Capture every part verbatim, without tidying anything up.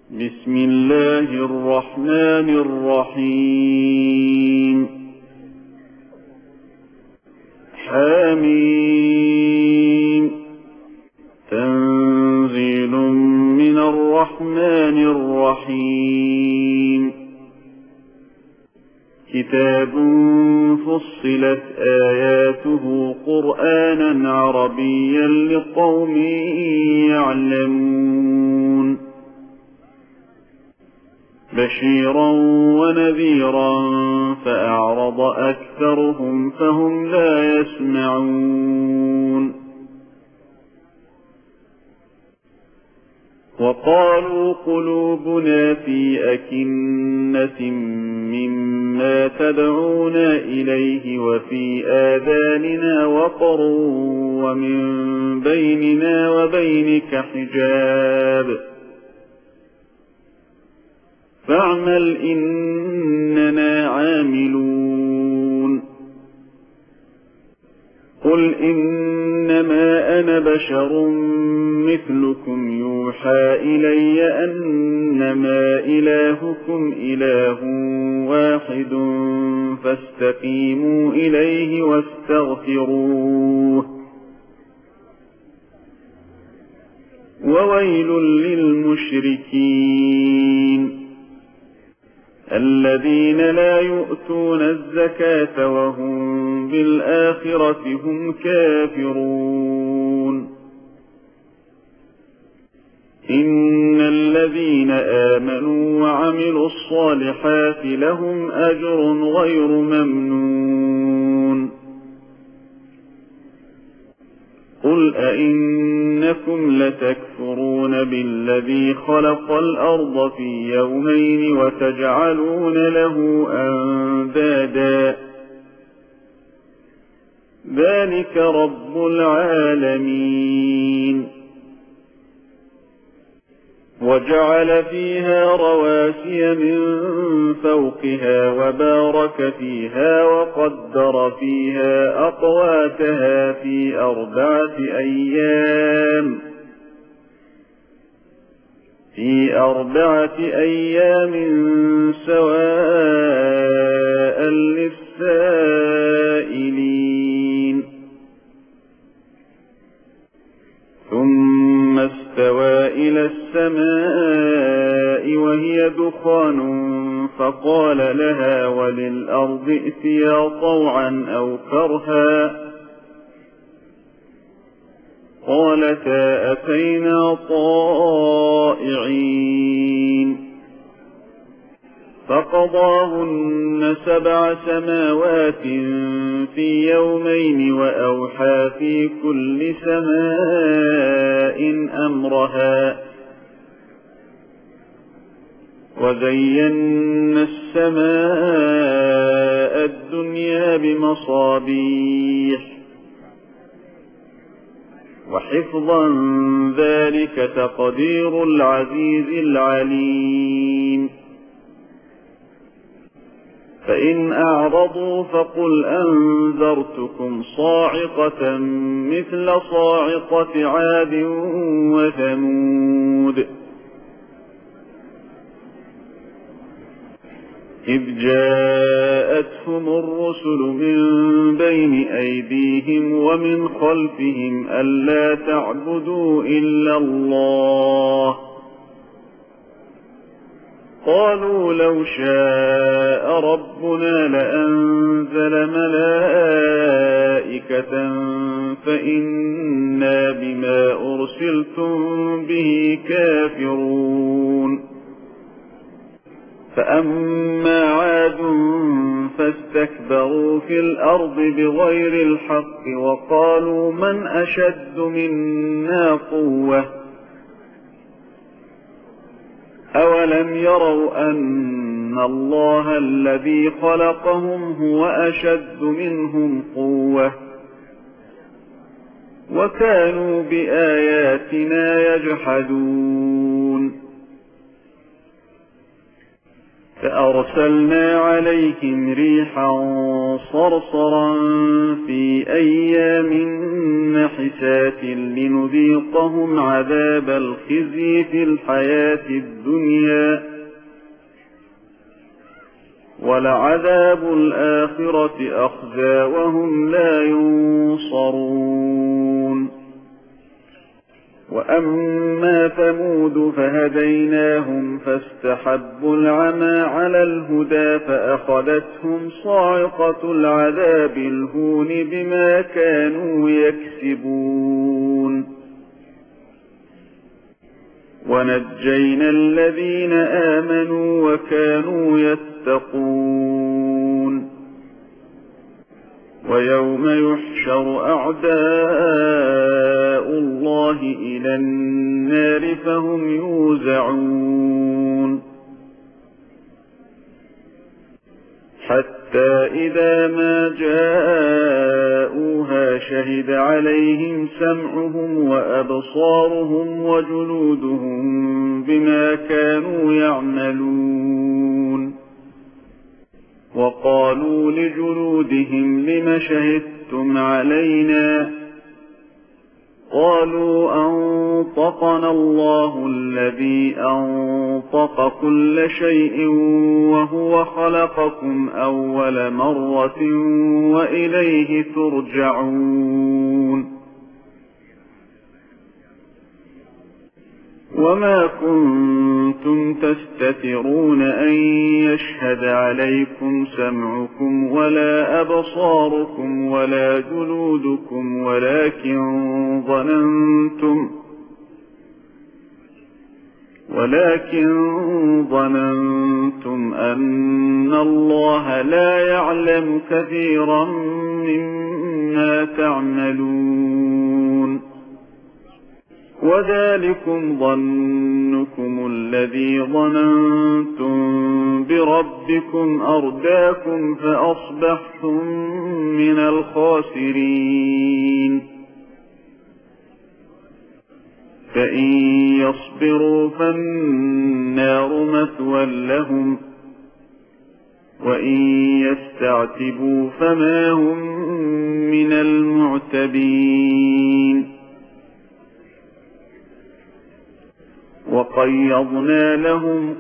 بسم الله الرحمن الرحيم. حميم. تنزيل من الرحمن الرحيم. كتاب فصلت آياته قرآنا عربيا لقوم يعلمون. بشيرا ونذيرا فأعرض أكثرهم فهم لا يسمعون. وقالوا قلوبنا في أكنة مما تدعونا إليه وفي آذاننا وقر ومن بيننا وبينك حجاب فاعمل إننا عاملون. قل إنما أنا بشر مثلكم يوحى إلي أنما إلهكم إله واحد فاستقيموا إليه واستغفروه وويل للمشركين الذين لا يؤتون الزكاة وهم بالآخرة هم كافرون. إن الذين آمنوا وعملوا الصالحات لهم أجر غير ممنون. قل أئنكم لتكفرون بالذي خلق الأرض في يومين وتجعلون له أندادا ذلك رب العالمين. وجعل فيها رواسي من فوقها وبارك فيها وقدر فيها أقواتها في أربعة أيام في أربعة أيام سواء للسائلين. ثم استوى إلى السماء وهي دخان فقال لها وللأرض ائتيا طوعا أو كرها قالتا أتينا طائعين. فقضاهن سبع سماوات في يومين وأوحى في كل سماء أمرها وزينا السماء الدنيا بمصابيح وحفظا ذلك تقدير العزيز العليم. فإن أعرضوا فقل أنذرتكم صاعقة مثل صاعقة عاد وثمود إذ جاءتهم الرسل من بين أيديهم ومن خلفهم ألا تعبدوا إلا الله قالوا لو شاء ربنا لأنزل ملائكة فإنا بما أرسلتم به كافرون. فأما عاد فاستكبروا في الأرض بغير الحق وقالوا من أشد منا قوة أولم يروا أن الله الذي خلقهم هو أشد منهم قوة وكانوا بآياتنا يجحدون. فأرسلنا عليهم ريحا صرصرا في أيام نحسات لنذيقهم عذاب الخزي في الحياة الدنيا ولعذاب الآخرة أخزى وهم لا ينصرون. وأما ثمود فهديناهم فاستحبوا العمى على الهدى فأخذتهم صاعقة العذاب الهون بما كانوا يكسبون. ونجينا الذين آمنوا وكانوا يتقون. ويوم يحشر أعداء الله إلى النار فهم يوزعون حتى إذا ما جاءوها شهد عليهم سمعهم وأبصارهم وجلودهم بما كانوا يعملون. وقالوا لجلودهم لم شهدتم علينا قالوا أنطقنا الله الذي أنطق كل شيء وهو خلقكم أول مرة وإليه ترجعون. وما كنتم تستترون أن يشهد عليكم سمعكم ولا أبصاركم ولا جلودكم ولكن ظننتم ولكن ظننتم أن الله لا يعلم كثيرا مما تعملون. وذلكم ظنكم الذي ظننتم بربكم أرداكم فأصبحتم من الخاسرين. فإن يصبروا فالنار مثوى لهم وإن يستعتبوا فما هم من المعتبين. وقيضنا لهم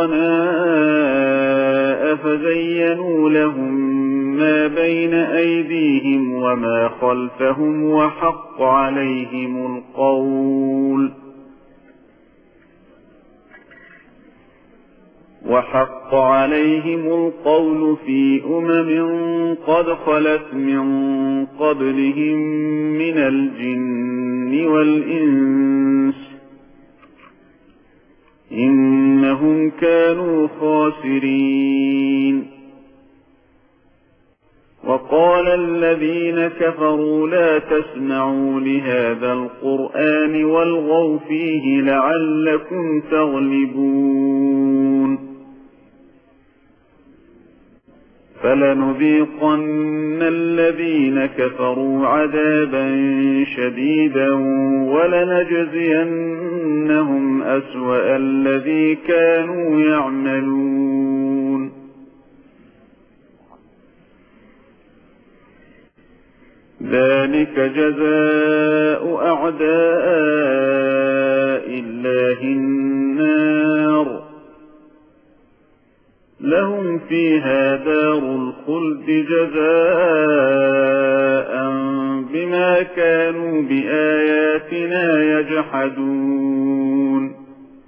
قرناء فزينوا لهم ما بين أيديهم وما خلفهم وحق عليهم القول وحق عليهم القول في أمم قد خلت من قبلهم من الجن والإنس إنهم كانوا خاسرين. وقال الذين كفروا لا تسمعوا لهذا القرآن والغوا فيه لعلكم تغلبون. فلنذيقن الذين كفروا عذابا شديدا ولنجزينهم أسوأ الذي كانوا يعملون. ذلك جزاء أعداء الله النار لهم فيها دار الخلد جزاء بما كانوا بآياتنا يجحدون.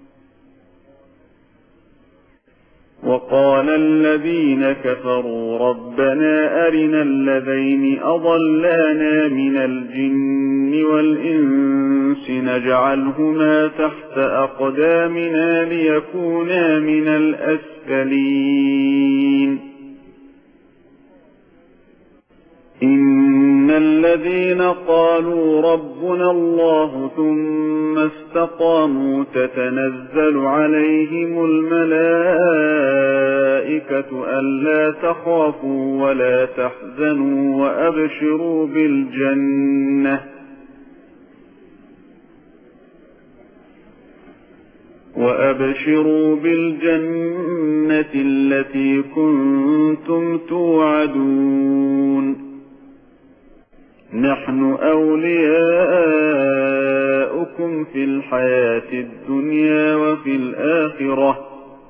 وقال الذين كفروا ربنا أرنا الذين أضلانا من الجن والإنس نجعلهما تحت أقدامنا ليكونا من الأسفلين. إن الذين قالوا ربنا الله ثم استقاموا تتنزل عليهم الملائكة ألا تخافوا ولا تحزنوا وأبشروا بالجنة وأبشروا بالجنة التي كنتم توعدون نحن أولياؤكم في الحياة الدنيا وفي الآخرة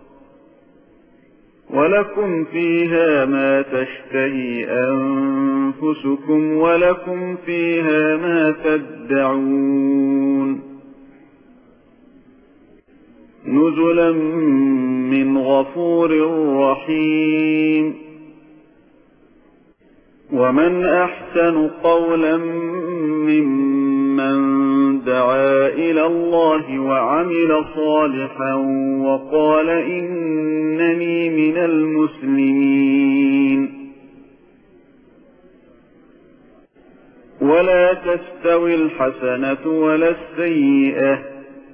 ولكم فيها ما تشتهي أنفسكم ولكم فيها ما تدعون نزلا من غفور رحيم ومن أحسن قولا ممن دعا إلى الله وعمل صالحا وقال إنني من المسلمين ولا تستوي الحسنة ولا السيئة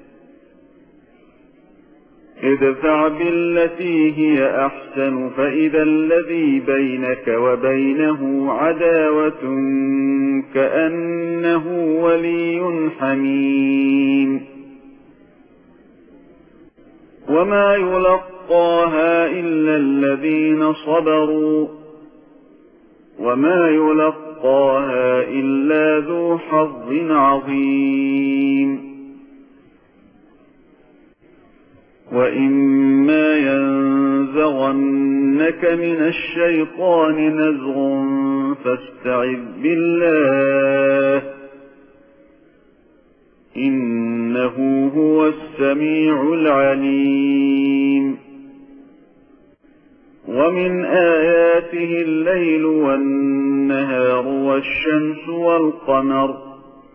ادفع بالتي هي أحسن فإذا الذي بينك وبينه عداوة كأنه ولي حميم وما يلقاها إلا الذين صبروا وما يلقاها إلا ذو حظ عظيم وإما ينزغنك من الشيطان نزغ فاستعذ بالله إنه هو السميع العليم ومن آياته الليل والنهار والشمس والقمر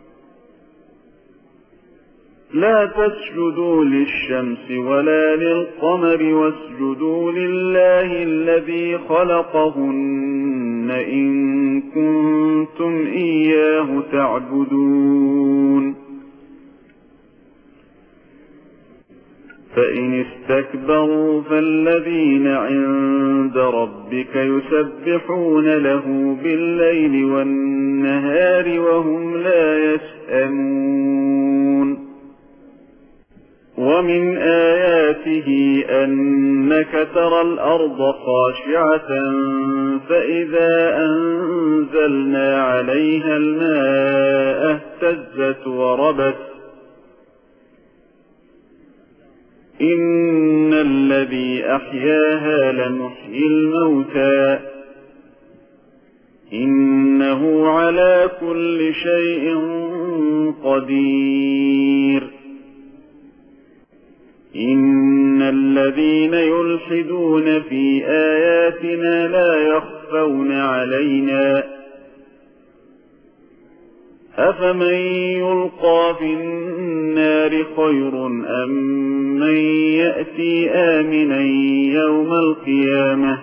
لا تسجدوا للشمس ولا للقمر واسجدوا لله الذي خلقهن إن كنتم إياه تعبدون فإن استكبروا فالذين عند ربك يسبحون له بالليل والنهار وهم لا يسأمون ومن آياته أنك ترى الأرض خاشعة فإذا أنزلنا عليها الماء اهتزت وربت إن الذي أحياها لمحيي الموتى إنه على كل شيء قدير إن الذين يلحدون في آياتنا لا يخفون علينا أفمن يلقى في النار خير أم من يأتي آمنا يوم القيامة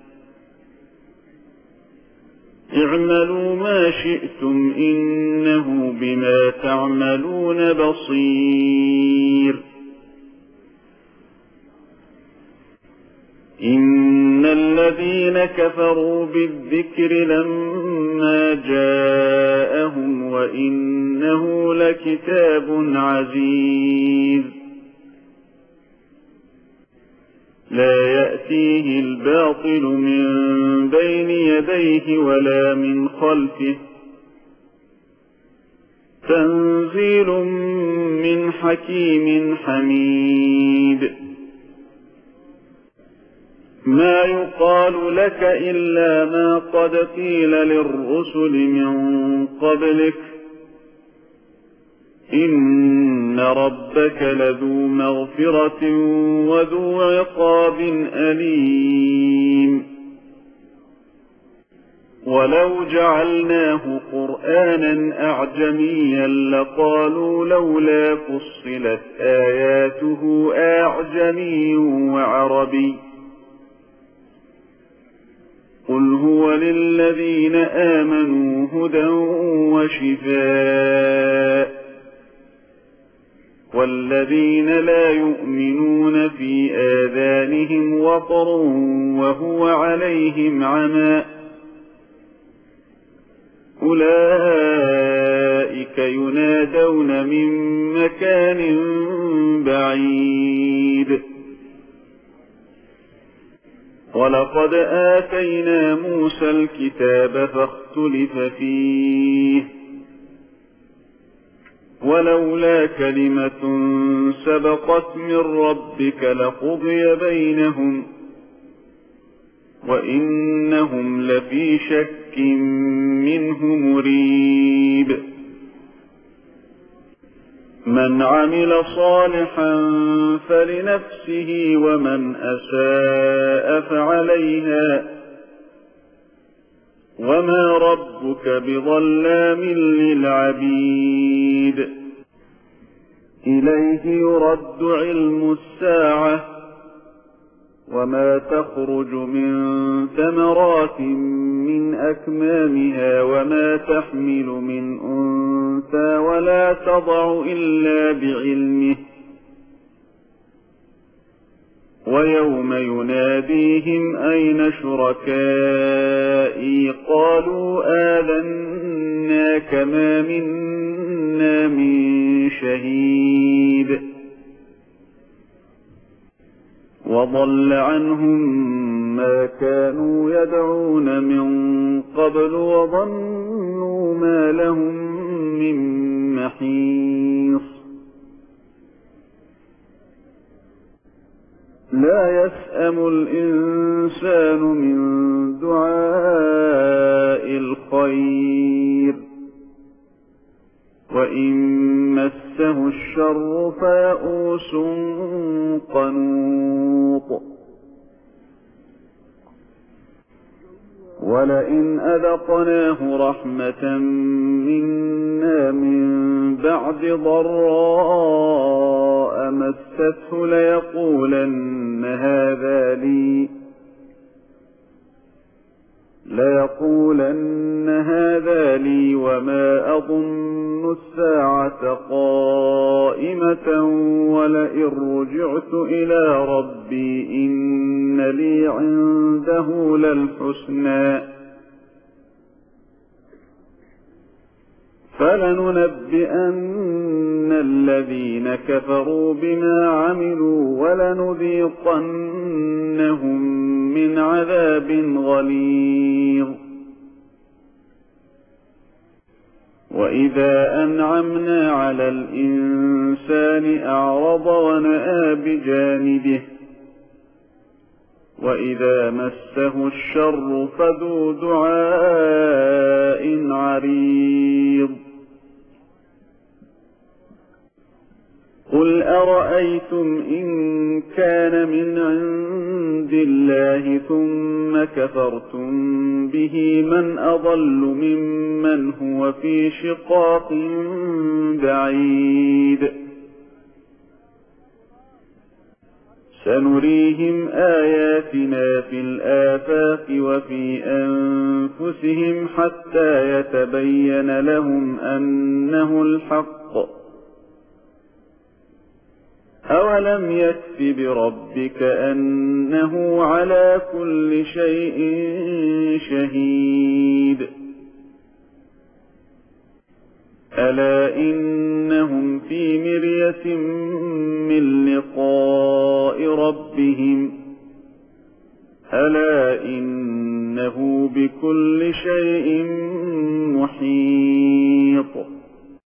اعملوا ما شئتم إنه بما تعملون بصير إن الذين كفروا بالذكر لما جاءهم وإنه لكتاب عزيز لا يأتيه الباطل من بين يديه ولا من خلفه تنزيل من حكيم حميد ما يقال لك إلا ما قد قيل للرسل من قبلك إن ربك لذو مغفرة وذو عقاب أليم ولو جعلناه قرآنا أعجميا لقالوا لولا فصلت آياته أعجمي وعربي قل هو للذين آمنوا هدى وشفاء والذين لا يؤمنون في آذانهم وقر وهو عليهم عمى أولئك ربك ينادون من مكان بعيد. ولقد آتينا موسى الكتاب فاختلف فيه ولولا كلمة سبقت من ربك لقضي بينهم وإنهم لفي شك منه مريب. من عمل صالحا فلنفسه ومن أساء فعليها وما ربك بظلام للعبيد. إليه يرد علم الساعة وما تخرج من ثمرات من أكمامها وما تحمل من أنثى ولا تضع إلا بعلمه ويوم يناديهم أين شركائي قالوا آذناك ما منا من شهيد. وضل عنهم ما كانوا يدعون من قبل وظنوا ما لهم من محيص. لا يسأم الإنسان من دعاء الخير وإن مسه الشر فيئوس قنوط. ولئن أذقناه رحمة منا من بعد ضراء مسته ليقولن هذا لي ليقولن هذا لي وما أظن الساعة قائمة ولئن رجعت إلى ربي إن لي عنده للحسنى فلننبئن الذين كفروا بما عملوا ولنذيقنهم من عذاب غليظ. وإذا أنعمنا على الإنسان أعرض ونأى بجانبه وإذا مسه الشر فذو دعاء عريض. قل أرأيتم إن كان من عند الله ثم كفرتم به من أضل ممن هو في شقاق بعيد. سنريهم آياتنا في الآفاق وفي أنفسهم حتى يتبين لهم أنه الحق. أولم يكف بربك أنه على كل شيء شهيد. ألا إنهم في مرية من لقاء ربهم ألا إنه بكل شيء محيط.